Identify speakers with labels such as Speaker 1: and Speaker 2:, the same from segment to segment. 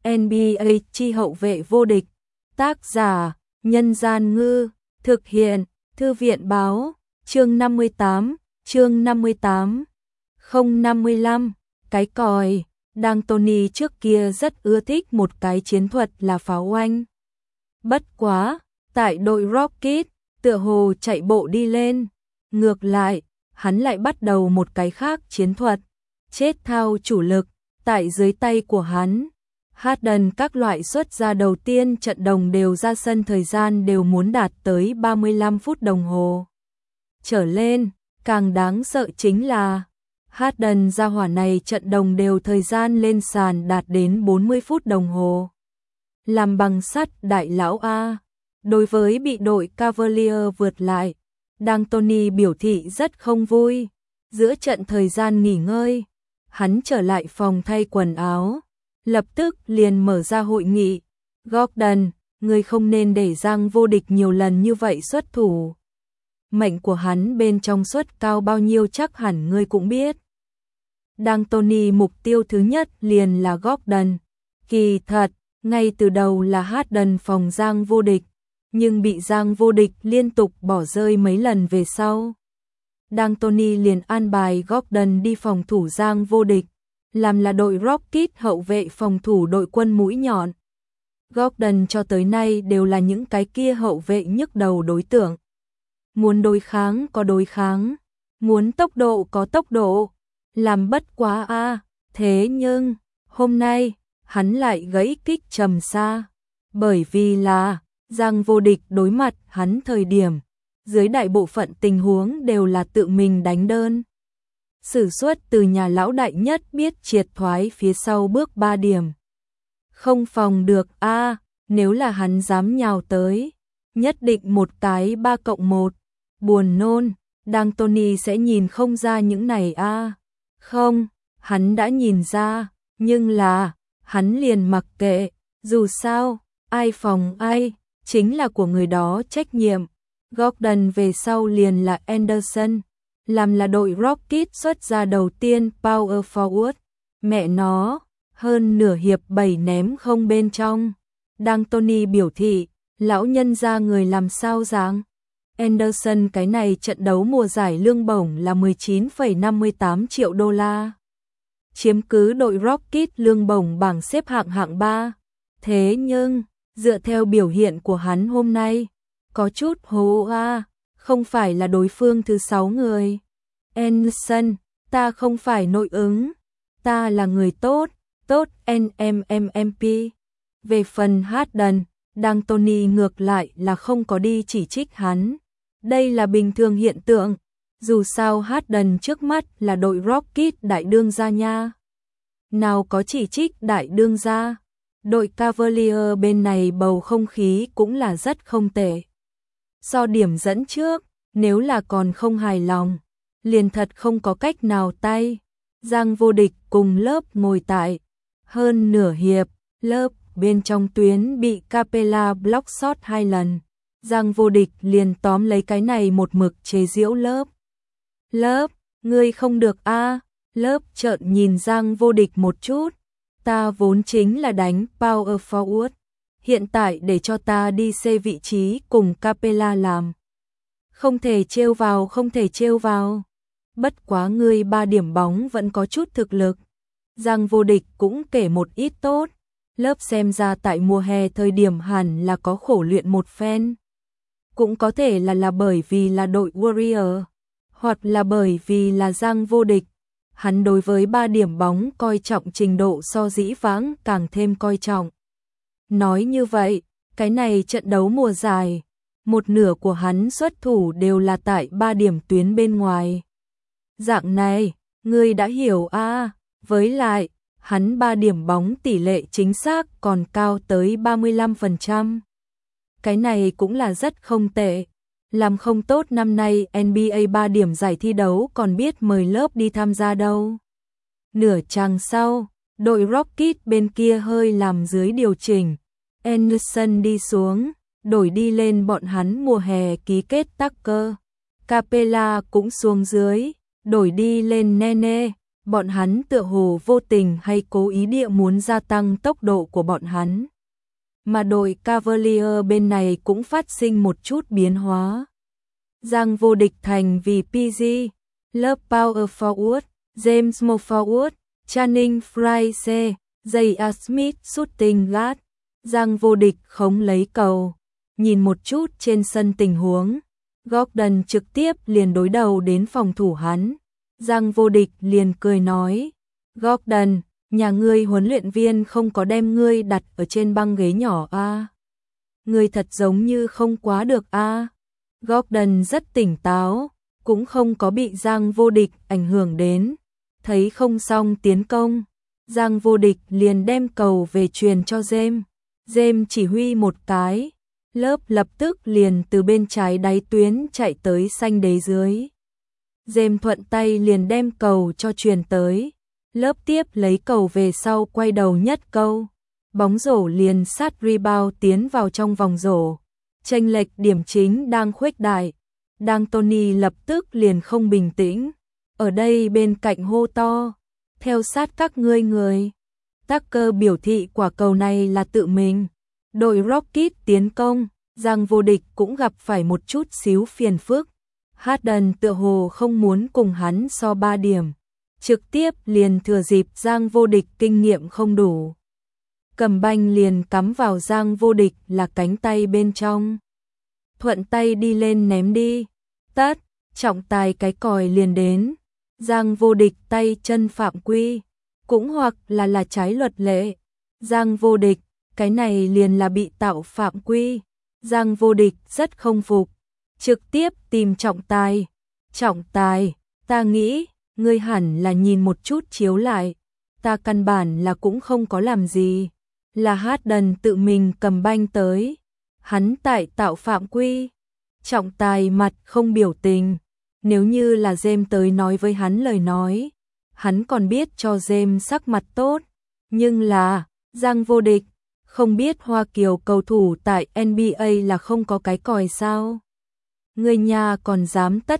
Speaker 1: NBA chi hậu vệ vô địch. Tác giả: Nhân Gian Ngư. Thực hiện: Thư viện Báo. Chương 58. Chương 58. 055. Cái còi. D'Antoni trước kia rất ưa thích một cái chiến thuật là pháo oanh. Bất quá, tại đội Rocket, tựa hồ chạy bộ đi lên. Ngược lại, hắn lại bắt đầu một cái khác chiến thuật. Chết thao chủ lực, tại dưới tay của hắn. Harden các loại xuất ra đầu tiên trận đồng đều ra sân thời gian đều muốn đạt tới 35 phút đồng hồ. Trở lên, càng đáng sợ chính là Harden ra hỏa này trận đồng đều thời gian lên sàn đạt đến 40 phút đồng hồ. Làm bằng sắt đại lão A. Đối với bị đội Cavalier vượt lại, D'Antoni biểu thị rất không vui. Giữa trận thời gian nghỉ ngơi, hắn trở lại phòng thay quần áo, lập tức liền mở ra hội nghị. Gordon, ngươi không nên để Giang vô địch nhiều lần như vậy xuất thủ. Mệnh của hắn bên trong suất cao bao nhiêu chắc hẳn ngươi cũng biết. D'Antoni mục tiêu thứ nhất liền là Gordon. Kỳ thật, ngay từ đầu là Harden phòng Giang vô địch, nhưng bị Giang vô địch liên tục bỏ rơi mấy lần về sau. D'Antoni liền an bài Gordon đi phòng thủ Giang vô địch, làm là đội Rocket hậu vệ phòng thủ đội quân mũi nhọn. Gordon cho tới nay đều là những cái kia hậu vệ nhức đầu đối tượng. Muốn đối kháng có đối kháng, muốn tốc độ có tốc độ, làm bất quá a. Thế nhưng, hôm nay, hắn lại gãy kích trầm xa, bởi vì là Giang vô địch đối mặt hắn thời điểm, dưới đại bộ phận tình huống đều là tự mình đánh đơn. Sử xuất từ nhà lão đại nhất biết triệt thoái phía sau bước 3 điểm. Không phòng được a, nếu là hắn dám nhào tới, nhất định một cái 3+1, buồn nôn, D'Antoni sẽ nhìn không ra những này a. Không, hắn đã nhìn ra, nhưng là, hắn liền mặc kệ, dù sao, ai phòng ai, chính là của người đó trách nhiệm. Gordon về sau liền là Anderson, làm là đội Rocket xuất ra đầu tiên power forward. Mẹ nó, hơn nửa hiệp 7 ném không bên trong. D'Antoni biểu thị, lão nhân ra người làm sao dáng. Anderson cái này trận đấu mùa giải lương bổng là 19,58 triệu đô la. Chiếm cứ đội Rocket lương bổng bảng xếp hạng hạng 3. Thế nhưng, dựa theo biểu hiện của hắn hôm nay, có chút hố a, không phải là đối phương thứ 6 người. Anderson, ta không phải nội ứng, ta là người tốt, tốt NMMMP. Về phần Harden, D'Antoni ngược lại là không có đi chỉ trích hắn. Đây là bình thường hiện tượng, dù sao Harden trước mắt là đội Rocket đại đương gia nha. Nào có chỉ trích đại đương gia, đội Cavalier bên này bầu không khí cũng là rất không tệ. So điểm dẫn trước, nếu là còn không hài lòng, liền thật không có cách nào tay. Giang vô địch cùng lớp ngồi tại hơn nửa hiệp, lớp bên trong tuyến bị Capella block shot 2 lần. Giang vô địch liền tóm lấy cái này một mực chế giễu lớp. Lớp, ngươi không được a. Lớp trợn nhìn Giang vô địch một chút. Ta vốn chính là đánh power forward. Hiện tại để cho ta đi xê vị trí cùng Capella làm. Không thể trêu vào, không thể trêu vào. Bất quá ngươi 3 điểm bóng vẫn có chút thực lực. Giang vô địch cũng kể một ít tốt. Lớp xem ra tại mùa hè thời điểm hẳn là có khổ luyện một phen. Cũng có thể là bởi vì là đội Warrior, hoặc là bởi vì là Giang vô địch. Hắn đối với 3 điểm bóng coi trọng trình độ so dĩ vãng càng thêm coi trọng. Nói như vậy, cái này trận đấu mùa giải, một nửa của hắn xuất thủ đều là tại 3 điểm tuyến bên ngoài. Dạng này, ngươi đã hiểu a. Với lại, hắn 3 điểm bóng tỷ lệ chính xác còn cao tới 35%. Cái này cũng là rất không tệ. Làm không tốt năm nay NBA 3 điểm giải thi đấu còn biết mời lớp đi tham gia đâu. Nửa chặng sau, đội Rocket bên kia hơi làm dưới điều chỉnh. Anderson đi xuống, đổi đi lên bọn hắn mùa hè ký kết Tucker. Capella cũng xuống dưới, đổi đi lên Nene. bọn hắn tựa hồ vô tình hay cố ý địa muốn gia tăng tốc độ của bọn hắn. Mà đội Cavalier bên này cũng phát sinh một chút biến hóa. Giang Vô Địch thành vì PG, Love Power Forward, James Mo Forward, Channing Frye C, J.A. Smith Shooting Guard. Giang Vô Địch khống lấy cầu, nhìn một chút trên sân tình huống, Gordon trực tiếp liền đối đầu đến phòng thủ hắn. Giang Vô Địch liền cười nói, Gordon, nhà ngươi huấn luyện viên không có đem ngươi đặt ở trên băng ghế nhỏ a? Ngươi thật giống như không quá được a. Gordon rất tỉnh táo, cũng không có bị Giang Vô Địch ảnh hưởng đến. Thấy không xong tiến công, Giang Vô Địch liền đem cầu về truyền cho James. James chỉ huy một cái, lớp lập tức liền từ bên trái đáy tuyến chạy tới xanh đế dưới. James thuận tay liền đem cầu cho truyền tới, lớp tiếp lấy cầu về sau quay đầu nhất câu, bóng rổ liền sát rebound tiến vào trong vòng rổ. Chênh lệch điểm chính đang khuếch đại, D'Antoni lập tức liền không bình tĩnh, ở đây bên cạnh hô to, theo sát các ngươi người. Tucker biểu thị quả cầu này là tự mình. Đội Rocket tiến công, Giang Vô Địch cũng gặp phải một chút xíu phiền phức. Harden tựa hồ không muốn cùng hắn so 3 điểm, trực tiếp liền thừa dịp Giang Vô Địch kinh nghiệm không đủ, cầm banh liền cắm vào Giang Vô Địch là cánh tay bên trong. Thuận tay đi lên ném đi, tát, trọng tài cái còi liền đến. Giang Vô Địch tay chân phạm quy, cũng hoặc là trái luật lệ. Giang Vô Địch, cái này liền là bị tạo phạm quy. Giang Vô Địch rất không phục, trực tiếp tìm trọng tài. Trọng tài, ta nghĩ, ngươi hẳn là nhìn một chút chiếu lại. Ta căn bản là cũng không có làm gì. Là Harden tự mình cầm banh tới. Hắn tại tạo phạm quy. Trọng tài mặt không biểu tình. Nếu như là James tới nói với hắn lời nói, hắn còn biết cho James sắc mặt tốt. Nhưng là, Giang Vô Địch, không biết Hoa Kiều cầu thủ tại NBA là không có cái còi sao? Ngươi nhà còn dám tất,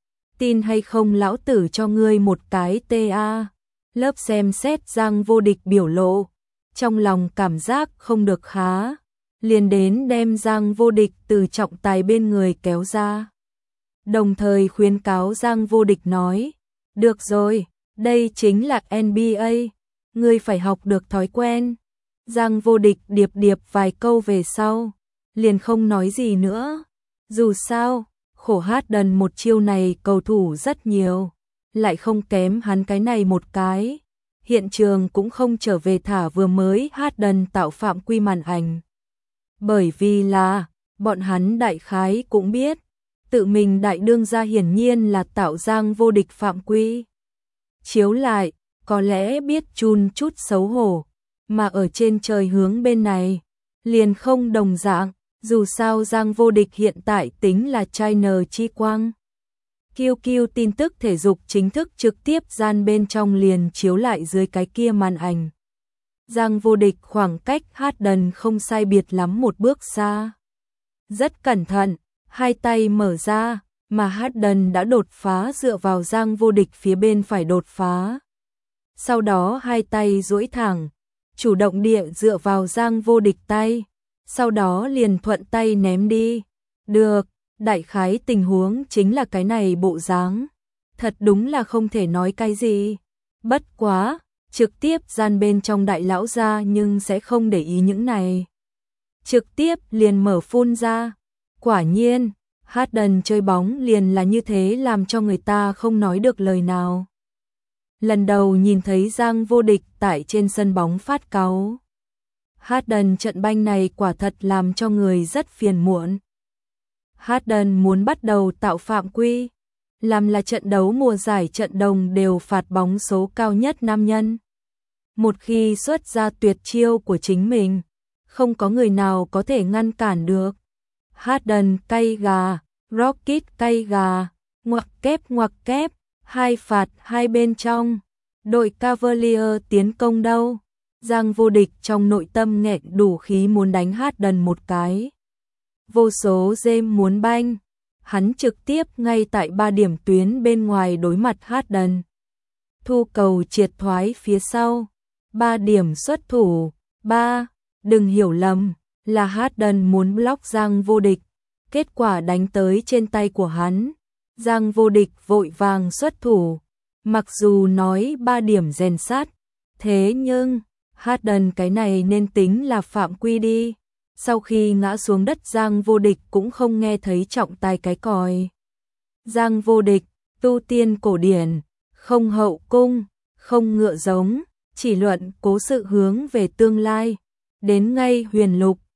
Speaker 1: tin hay không lão tử cho ngươi một cái TA. Lớp xem xét Giang Vô Địch biểu lộ, trong lòng cảm giác không được khá, liền đến đem Giang Vô Địch từ trọng tài bên người kéo ra. Đồng thời khuyến cáo Giang Vô Địch nói, được rồi, đây chính là NBA, ngươi phải học được thói quen. Giang Vô Địch điệp vài câu về sau, liền không nói gì nữa. Dù sao, khổ Harden một chiêu này cầu thủ rất nhiều, lại không kém hắn cái này một cái. Hiện trường cũng không trở về thả vừa mới Harden tạo phạm quy màn ảnh. Bởi vì là, bọn hắn đại khái cũng biết, tự mình đại đương gia hiển nhiên là tạo Giang Vô Địch phạm quy. Chiếu lại, có lẽ biết chun chút xấu hổ, mà ở trên trời hướng bên này, liền không đồng dạng, dù sao Giang Vô Địch hiện tại tính là China chi quang. QQ tin tức thể dục chính thức trực tiếp gian bên trong liền chiếu lại dưới cái kia màn ảnh. Giang Vô Địch khoảng cách Harden không sai biệt lắm một bước xa. Rất cẩn thận, hai tay mở ra, mà Harden đã đột phá dựa vào Giang Vô Địch phía bên phải đột phá. Sau đó hai tay duỗi thẳng, chủ động địa dựa vào Giang Vô Địch tay, sau đó liền thuận tay ném đi. Được, đại khái tình huống chính là cái này bộ dáng. Thật đúng là không thể nói cái gì. Bất quá, trực tiếp gian bên trong đại lão ra nhưng sẽ không để ý những này. Trực tiếp liền mở phun ra. Quả nhiên, Harden chơi bóng liền là như thế làm cho người ta không nói được lời nào. Lần đầu nhìn thấy Giang Vô Địch tại trên sân bóng phát cáu. Harden trận banh này quả thật làm cho người rất phiền muộn. Harden muốn bắt đầu tạo phạm quy, làm là trận đấu mùa giải trận đồng đều phạt bóng số cao nhất nam nhân. Một khi xuất ra tuyệt chiêu của chính mình, không có người nào có thể ngăn cản được. Harden cay gà, Rocket cay gà, ngoặc kép, hai phạt hai bên trong. Đội Cavalier tiến công đâu? Giang Vô Địch trong nội tâm nghẹn đủ khí muốn đánh Harden một cái. Vô số James muốn banh, hắn trực tiếp ngay tại 3 điểm tuyến bên ngoài đối mặt Harden. thu cầu triệt thoái phía sau. 3 điểm xuất thủ. 3. Đừng hiểu lầm, là Harden muốn block Giang Vô Địch. Kết quả đánh tới trên tay của hắn. Giang Vô Địch vội vàng xuất thủ. Mặc dù nói 3 điểm rèn sát, thế nhưng Harden cái này nên tính là phạm quy đi. Sau khi ngã xuống đất Giang Vô Địch cũng không nghe thấy trọng tài cái còi. Giang Vô Địch, tu tiên cổ điển, không hậu cung, không ngựa giống, chỉ luận cố sự hướng về tương lai. Đến ngay huyền lục,